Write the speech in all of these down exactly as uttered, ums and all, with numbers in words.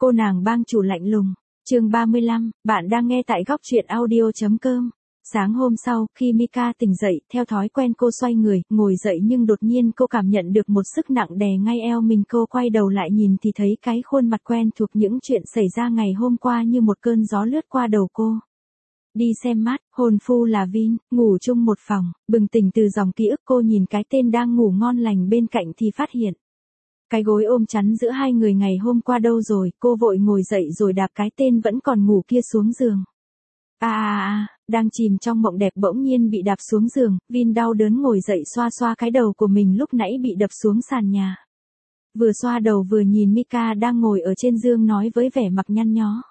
Cô nàng bang chủ lạnh lùng. Chương ba mươi lăm, bạn đang nghe tại góc truyện audio chấm com. Sáng hôm sau, khi Mika tỉnh dậy, theo thói quen cô xoay người, ngồi dậy nhưng đột nhiên cô cảm nhận được một sức nặng đè ngay eo mình. Cô quay đầu lại nhìn thì thấy cái khuôn mặt quen thuộc những chuyện xảy ra ngày hôm qua như một cơn gió lướt qua đầu cô. Đi xem mắt, hồn phu là Vin, ngủ chung một phòng, bừng tỉnh từ dòng ký ức cô nhìn cái tên đang ngủ ngon lành bên cạnh thì phát hiện. Cái gối ôm chắn giữa hai người ngày hôm qua đâu rồi, cô vội ngồi dậy rồi đạp cái tên vẫn còn ngủ kia xuống giường. À à à, đang chìm trong mộng đẹp bỗng nhiên bị đạp xuống giường, Vin đau đớn ngồi dậy xoa xoa cái đầu của mình lúc nãy bị đập xuống sàn nhà. Vừa xoa đầu vừa nhìn Mika đang ngồi ở trên giường nói với vẻ mặt nhăn nhó.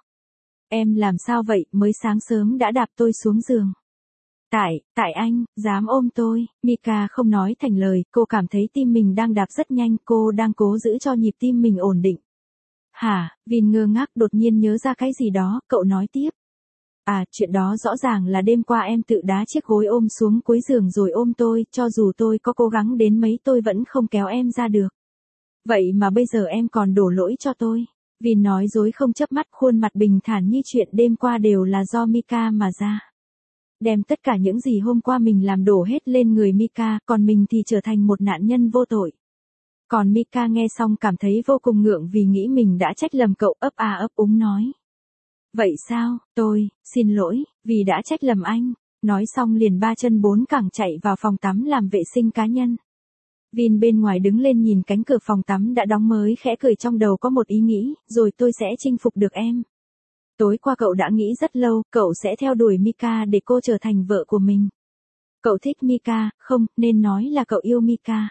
Em làm sao vậy, mới sáng sớm đã đạp tôi xuống giường. Tại, tại anh, dám ôm tôi, Mika không nói thành lời, cô cảm thấy tim mình đang đạp rất nhanh, cô đang cố giữ cho nhịp tim mình ổn định. Hả, Vin ngơ ngác đột nhiên nhớ ra cái gì đó, cậu nói tiếp. À, chuyện đó rõ ràng là đêm qua em tự đá chiếc gối ôm xuống cuối giường rồi ôm tôi, cho dù tôi có cố gắng đến mấy tôi vẫn không kéo em ra được. Vậy mà bây giờ em còn đổ lỗi cho tôi. Vin nói dối không chớp mắt, khuôn mặt bình thản như chuyện đêm qua đều là do Mika mà ra. Đem tất cả những gì hôm qua mình làm đổ hết lên người Mika, còn mình thì trở thành một nạn nhân vô tội. Còn Mika nghe xong cảm thấy vô cùng ngượng vì nghĩ mình đã trách lầm cậu, ấp à ấp úng nói. Vậy sao, tôi, xin lỗi, vì đã trách lầm anh. Nói xong liền ba chân bốn cẳng chạy vào phòng tắm làm vệ sinh cá nhân. Vin bên ngoài đứng lên nhìn cánh cửa phòng tắm đã đóng mới khẽ cười, trong đầu có một ý nghĩ, rồi tôi sẽ chinh phục được em. Tối qua cậu đã nghĩ rất lâu, cậu sẽ theo đuổi Mika để cô trở thành vợ của mình. Cậu thích Mika, không, nên nói là cậu yêu Mika.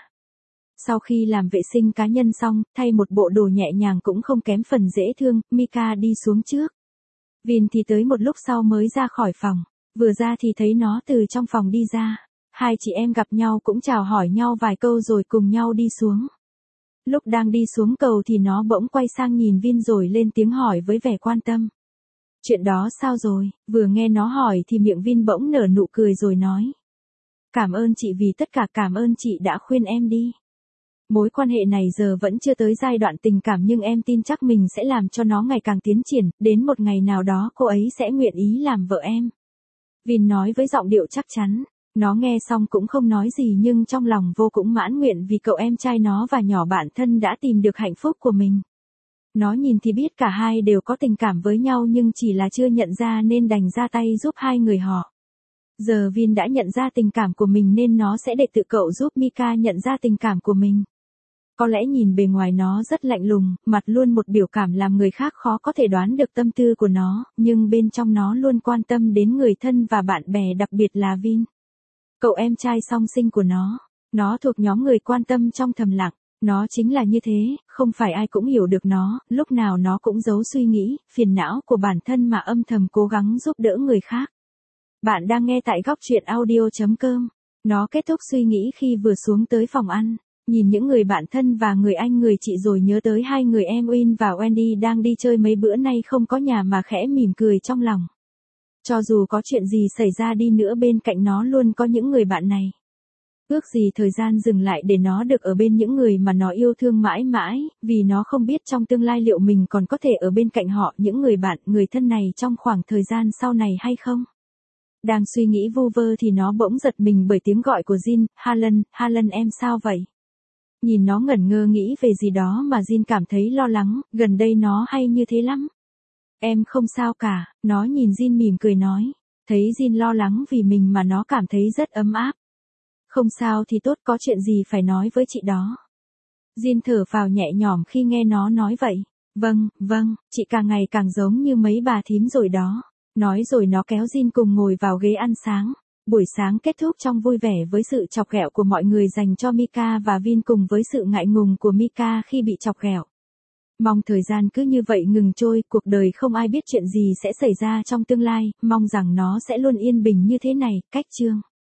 Sau khi làm vệ sinh cá nhân xong, thay một bộ đồ nhẹ nhàng cũng không kém phần dễ thương, Mika đi xuống trước. Vin thì tới một lúc sau mới ra khỏi phòng, vừa ra thì thấy nó từ trong phòng đi ra. Hai chị em gặp nhau cũng chào hỏi nhau vài câu rồi cùng nhau đi xuống. Lúc đang đi xuống cầu thì nó bỗng quay sang nhìn Vin rồi lên tiếng hỏi với vẻ quan tâm. Chuyện đó sao rồi? Vừa nghe nó hỏi thì miệng Vin bỗng nở nụ cười rồi nói. Cảm ơn chị vì tất cả, cảm ơn chị đã khuyên em đi. Mối quan hệ này giờ vẫn chưa tới giai đoạn tình cảm nhưng em tin chắc mình sẽ làm cho nó ngày càng tiến triển, đến một ngày nào đó cô ấy sẽ nguyện ý làm vợ em. Vin nói với giọng điệu chắc chắn. Nó nghe xong cũng không nói gì nhưng trong lòng vô cùng mãn nguyện vì cậu em trai nó và nhỏ bạn thân đã tìm được hạnh phúc của mình. Nó nhìn thì biết cả hai đều có tình cảm với nhau nhưng chỉ là chưa nhận ra nên đành ra tay giúp hai người họ. Giờ Vin đã nhận ra tình cảm của mình nên nó sẽ để tự cậu giúp Mika nhận ra tình cảm của mình. Có lẽ nhìn bề ngoài nó rất lạnh lùng, mặt luôn một biểu cảm làm người khác khó có thể đoán được tâm tư của nó, nhưng bên trong nó luôn quan tâm đến người thân và bạn bè, đặc biệt là Vin. Cậu em trai song sinh của nó. Nó thuộc nhóm người quan tâm trong thầm lặng. Nó chính là như thế, không phải ai cũng hiểu được nó, lúc nào nó cũng giấu suy nghĩ, phiền não của bản thân mà âm thầm cố gắng giúp đỡ người khác. Bạn đang nghe tại góc truyện audio chấm com. Nó kết thúc suy nghĩ khi vừa xuống tới phòng ăn, nhìn những người bạn thân và người anh người chị rồi nhớ tới hai người em Win và Wendy đang đi chơi mấy bữa nay không có nhà mà khẽ mỉm cười trong lòng. Cho dù có chuyện gì xảy ra đi nữa bên cạnh nó luôn có những người bạn này. Ước gì thời gian dừng lại để nó được ở bên những người mà nó yêu thương mãi mãi, vì nó không biết trong tương lai liệu mình còn có thể ở bên cạnh họ, những người bạn, người thân này trong khoảng thời gian sau này hay không. Đang suy nghĩ vu vơ thì nó bỗng giật mình bởi tiếng gọi của Jin. Harlan, Harlan em sao vậy? Nhìn nó ngẩn ngơ nghĩ về gì đó mà Jin cảm thấy lo lắng, gần đây nó hay như thế lắm. Em không sao cả, nó nhìn Jin mỉm cười nói. Thấy Jin lo lắng vì mình mà nó cảm thấy rất ấm áp. Không sao thì tốt, có chuyện gì phải nói với chị đó. Jin thở phào nhẹ nhõm khi nghe nó nói vậy. Vâng, vâng, chị càng ngày càng giống như mấy bà thím rồi đó. Nói rồi nó kéo Jin cùng ngồi vào ghế ăn sáng. Buổi sáng kết thúc trong vui vẻ với sự chọc ghẹo của mọi người dành cho Mika và Vin cùng với sự ngại ngùng của Mika khi bị chọc ghẹo. Mong thời gian cứ như vậy ngừng trôi, cuộc đời không ai biết chuyện gì sẽ xảy ra trong tương lai, mong rằng nó sẽ luôn yên bình như thế này. Cách chương